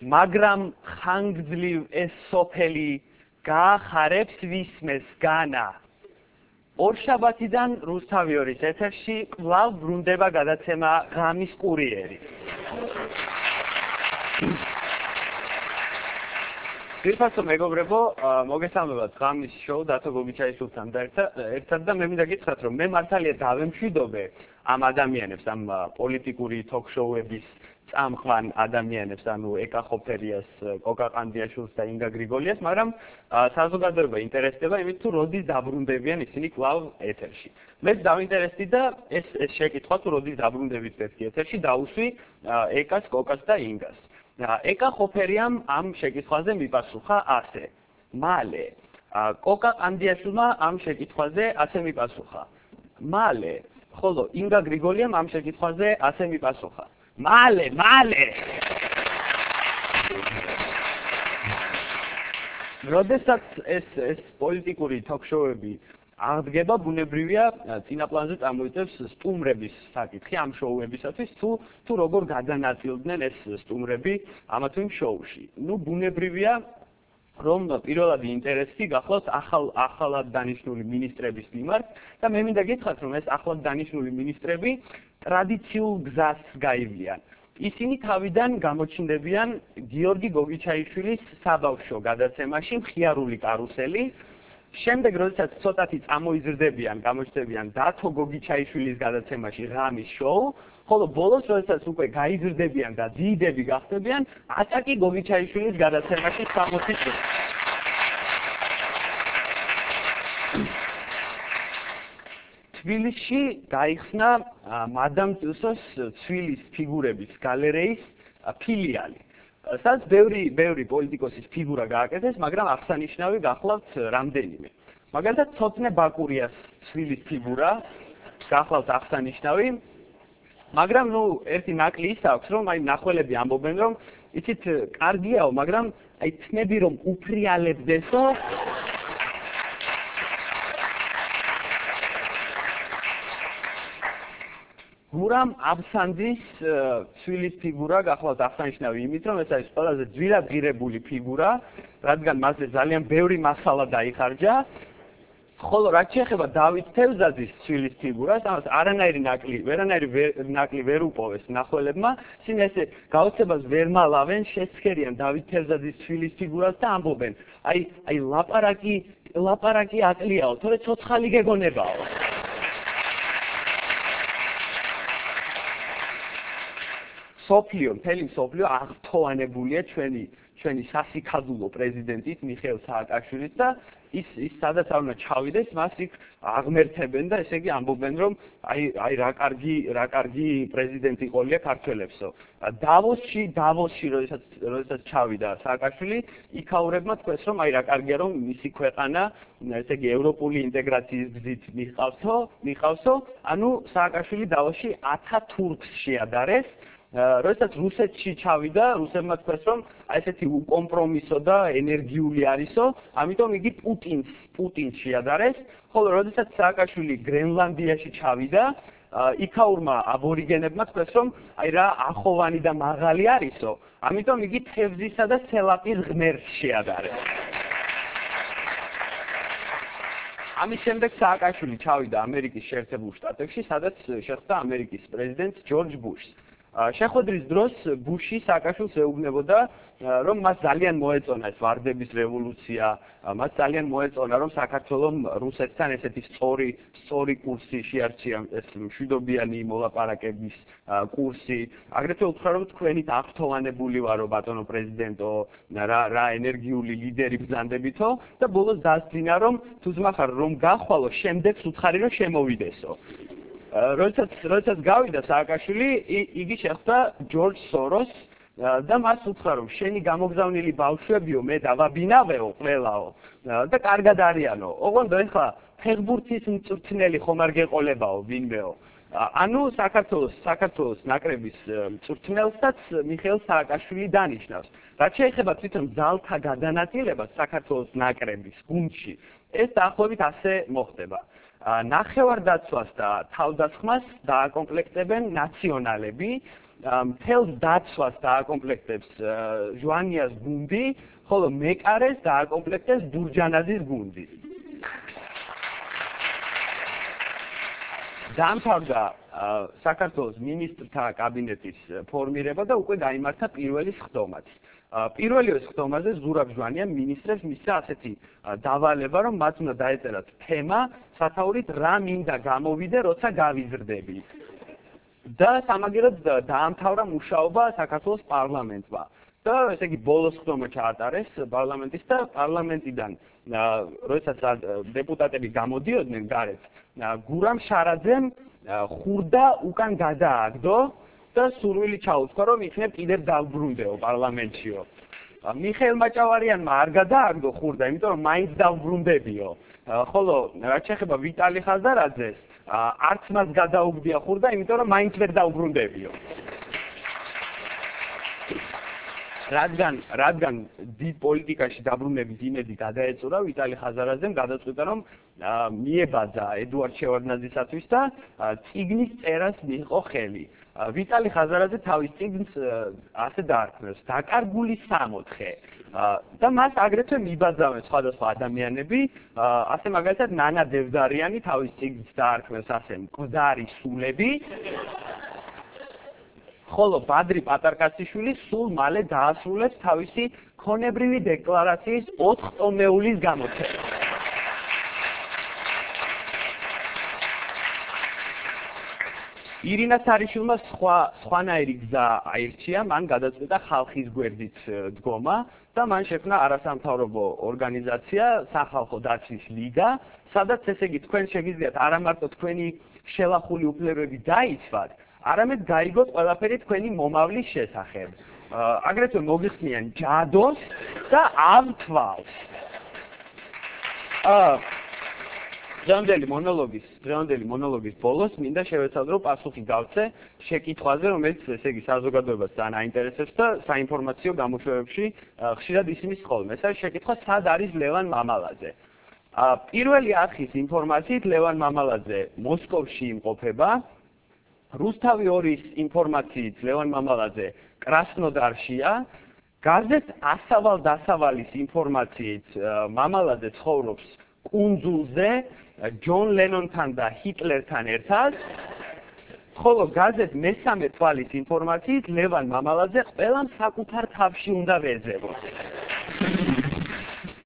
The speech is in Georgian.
მაგრამ ხანგრძლივ ეს სოფელი გაახარებს ვისმეს განა. ორშაბათიდან რუსთავიორის ეთერში კვლავ ბრუნდება გადაცემა ღამის კურიერი. Ძირფასო მეგობრებო, მოგესალმებათ ღამის შოუ დათო გოგიჩაიშვილთან და ერთად და მე მინდა გითხრათ, რომ მე მართალია დავემშვიდობე ამ ადამიანებს, ამ პოლიტიკური თოქ-შოუების წამყვან ადამიანებს, ანუ ეკა ხოფერიას, კოკა ყანდიაშვილს და ინგა გრიგოლიას, მაგრამ საზოგადოება ინტერესდება იმით, თუ როდის დაბრუნდებიან ისინი კვლავ ეთერში. მეც დავინტერესდი და ეს შეკითხვა, თუ როდის დაბრუნდებით მეთქი ეთერში, დაუსვი ეკას, კოკას და ინგას. ეკა ხოფერიამ ამ შეკითხვაზე მიპასუხა ასე. მალე კოკა ყანდიაშვილმა ამ შეკითხვაზე ასე მიპასუხა. მალე ხოლო ინგა გრიგოლიამ ამ შეკითხვაზე ასე მიპასუხა. მალე როდესაც ეს პოლიტიკური თოქ-შოუები აღდგება, ბუნებრივია წინაპლანზე წამოიწევს სტუმრების საკითხი ამ შოუებისათვის, თუ როგორ გადანაწილდნენ ეს სტუმრები ამა თუ იმ შოუში. ბუნებრივია, რომ პირველად ინტერესი გახლავთ ახალად დანიშნული მინისტრების მიმართ და მე მინდა გითხრათ, რომ ეს ახლად დანიშნული მინისტრები ტრადიციულ გზას გაივლიან. ისინი თავიდან გამოჩნდებიან გიორგი გოგიჩაიშვილის საბავშვო გადაცემაში მხიარული კარუსელი. შემდეგ, როდესაც ცოტათი წამოიზრდებიან, გამოჩნდებიან დათო გოგიჩაიშვილის გადაცემაში ღამის შოუ, ხოლო ბოლოს, როდესაც უკვე გაიზრდებიან და დიდები გახდებიან, აკაკი გოგიჩაიშვილის გადაცემაში 60 წუთი. თბილისში გაიხსნა მადამ ტუსოს ცვილის ფიგურების გალერეის ფილიალი. სადაც ბევრი პოლიტიკოსის ფიგურა გააკეთეს, მაგრამ აღსანიშნავი გახლავთ რამდენიმე. მაგალითად, ცოტნე ბაკურიას ცვილის ფიგურა გახლავთ აღსანიშნავი, მაგრამ ერთი ნაკლი ის აქვს, რომ მნახველები ამბობენ, რომ იცით, კარგიაო, მაგრამ თმები რომ უფრიალებდესო, გურამ აბსანძის ცვილის ფიგურა გახლავთ აღსანიშნავი იმით, რომ ეს არის ყველაზე ძვირად ღირებული ფიგურა, რადგან მასზე ძალიან ბევრი მასალა დაიხარჯა. ხოლო რაც შეეხება დავით თევზაძის ცვილის ფიგურას, ამას არანაირი ნაკლი ვერ უპოვეს მნახველებმა, ისინი ესე გაოცებას ვერ მალავენ, შეცქერიან დავით თევზაძის ცვილის ფიგურას და ამბობენ, აი ლაპარაკი აკლიაო, თორე ცოცხალი გეგონებაო. მთელი მსოფლიო აღფრთოვანებულია ჩვენი სასიქადულო პრეზიდენტით მიხეილ სააკაშვილით და ის სადაც არ უნდა ჩავიდეს, მას იქ აღმერთებენ და ესე იგი ამბობენ, რომ აი რა კარგი პრეზიდენტი ყოლია ქართველებსო. დავოსში როდესაც ჩავიდა სააკაშვილი, იქაურებმა თქვეს, რომ აი რა კარგია, რომ მისი ქვეყანა, ესე იგი ევროპული ინტეგრაციის გზით მიყავსო, ანუ სააკაშვილი დავოსში ათათურქს შეადარეს. როდესაც რუსეთში ჩავიდა, რუსებმა თქვეს, რომ ესეთი უკომპრომისო და ენერგიული არისო, ამიტომ იგი პუტინს შეადარეს, ხოლო როდესაც სააკაშვილი გრენლანდიაში ჩავიდა, იქაურმა აბორიგენებმა თქვეს, რომ აი რა ახოვანი და მაღალი არისო, ამიტომ იგი თევზისა და სელაპის ღმერთს შეადარეს. ამის შემდეგ სააკაშვილი ჩავიდა ამერიკის შეერთებულ შტატებში, სადაც შეხვდა ამერიკის პრეზიდენტ ჯორჯ ბუშს. შეხვედრის დროს ბუში სააკაშვილს ეუბნებოდა, რომ მას ძალიან მოეწონა ეს ვარდების რევოლუცია, მას ძალიან მოეწონა, რომ საქართველოს რუსეთთან ესეთი სწორი კურსი შეარჩია, ეს მშვიდობიანი მოლაპარაკების კურსი. აგრეთვე უთხრა, რომ თქვენით აღფრთოვანებული ვარო, ბატონო პრეზიდენტო, რა ენერგიული ლიდერი ბრძანდებითო და ბოლოს დასძინა, რომ თუ ძმახარ რომ გახვალო, შემდეგს უთხარი რომ შემოვიდესო. როდესაც გავიდა სააკაშვილი, იგი შეხვდა ჯორჯ სოროსს და მას უთხრა, რომ შენი გამოგზავნილი ბავშვებიო, მე დავაბინავეო ყველაო და კარგად არიანო. ოღონდ ეხლა ფეხბურთის მწვრთნელი ხომ არ გეყოლებაო ვინმეო. ანუ საქართველოს ნაკრების მწვრთნელსაც მიხეილ სააკაშვილი დანიშნავს. რაც შეეხება თვითონ ძალთა გადანაწილებას საქართველოს ნაკრების გუნდში, ეს დაახლოებით ასე მოხდება. ნახევარდაცვას და თავდასხმას დააკომპლექტებენ ნაციონალები, მთელს დაცვას დააკომპლექტებს ჟვანიას გუნდი, ხოლო მეკარეს დააკომპლექტებს დურჯანაძის გუნდი. დაამთავრდა საქართველოს მინისტრთა კაბინეტის ფორმირება და უკვე გაიმართა პირველი სხდომაც. პირველივე სხდომაზე ზურაბ ჟვანიამ მინისტრებს მისცა ასეთი დავალება, რომ მათ უნდა დაეწერათ თემა, სათაურით რა მინდა გამოვიდე, როცა გავიზრდები. და სამაგიეროდ დაამთავრა მუშაობა საქართველოს პარლამენტმა. და ესე იგი ბოლო სხდომა ჩაატარეს პარლამენტის და პარლამენტიდან როდესაც დეპუტატები გამოდიოდნენ გარეთ, გურამ შარაძემ ხურდა უკან გადააგდო და სურვილი ჩაუწყო, რომ იქნებ კიდევ დავბრუნდეო პარლამენტშიო. მიხეილ მაჭავარიანმა არ გადააგდო ხურდა, იმიტომ რომ მაინც დავბრუნდებიო. ხოლო რაც შეეხება ვიტალი ხაზარაძეს, არც მას გადაუგდია ხურდა, იმიტომ რომ მაინც ვერ დავბრუნდებიო. რადგან დიდ პოლიტიკაში დაბრუნების იმედი გადაეწურა ვიტალი ხაზარაძემ, გადაწყვიტა რომ მიებაძა ედუარდ შევარდნაძისათვის და წიგნის წერას მიიღო ხელი. ვიტალი ხაზარაძე თავის წიგნს ასე დაარქმევს დაკარგული 64 და მას აგრეთვე მიბაძავენ სხვადასხვა ადამიანები, ასე მაგალითად ნანა დევდარიანი თავის წიგნს დაარქმევს ასე მკვდარი სულები. ხოლო ბადრი პატარკაციშვილი სულ მალე დაასრულებს თავისი ქონებრივი დეკლარაციის 4 ტომეულის გამოცემა. ირინა სარიშვილმა სხვანაირი გზა აირჩია, მან გადაწყვიტა ხალხის გვერდით დგომა და მან შექმნა არასამთავრობო ორგანიზაცია სახალხო დაცვის ლიგა, სადაც ესე იგი თქვენ შეგიძლიათ არა მარტო თქვენი შელახული უფლებები დაიცვათ, არამედ გაიგოთ ყველაფერი თქვენი მომავლის შესახებ. აგრეთვე მოგიხსნიან ჯადოს და ავთვალს. დღევანდელი მონოლოგის ბოლოს მინდა შევეცადრო პასუხი გავცე შეკითხვაზე, რომელიც ესე იგი საზოგადოებას ძალიან აინტერესებს და საინფორმაციო გამოშვებებში ხშირად ისმის ხოლმე. ეს არის შეკითხვა, სად არის ლევან მამალაძე. პირველი არხის ინფორმაციით ლევან მამალაძე მოსკოვში იმყოფება. რუსთავი 2-ის ინფორმაციით ლევან მამალაძე კრასნოდარშია. გაზეთ ასავალ-დასავალის ინფორმაციით მამალაძე ცხოვრობს კუნძულზე ჯონ ლენონთან და ჰიტლერთან ერთად. ხოლო გაზეთ მესამე თვალის ინფორმაციით ლევან მამალაძე ყველამ საკუთარ თავში უნდა ვეძებოს.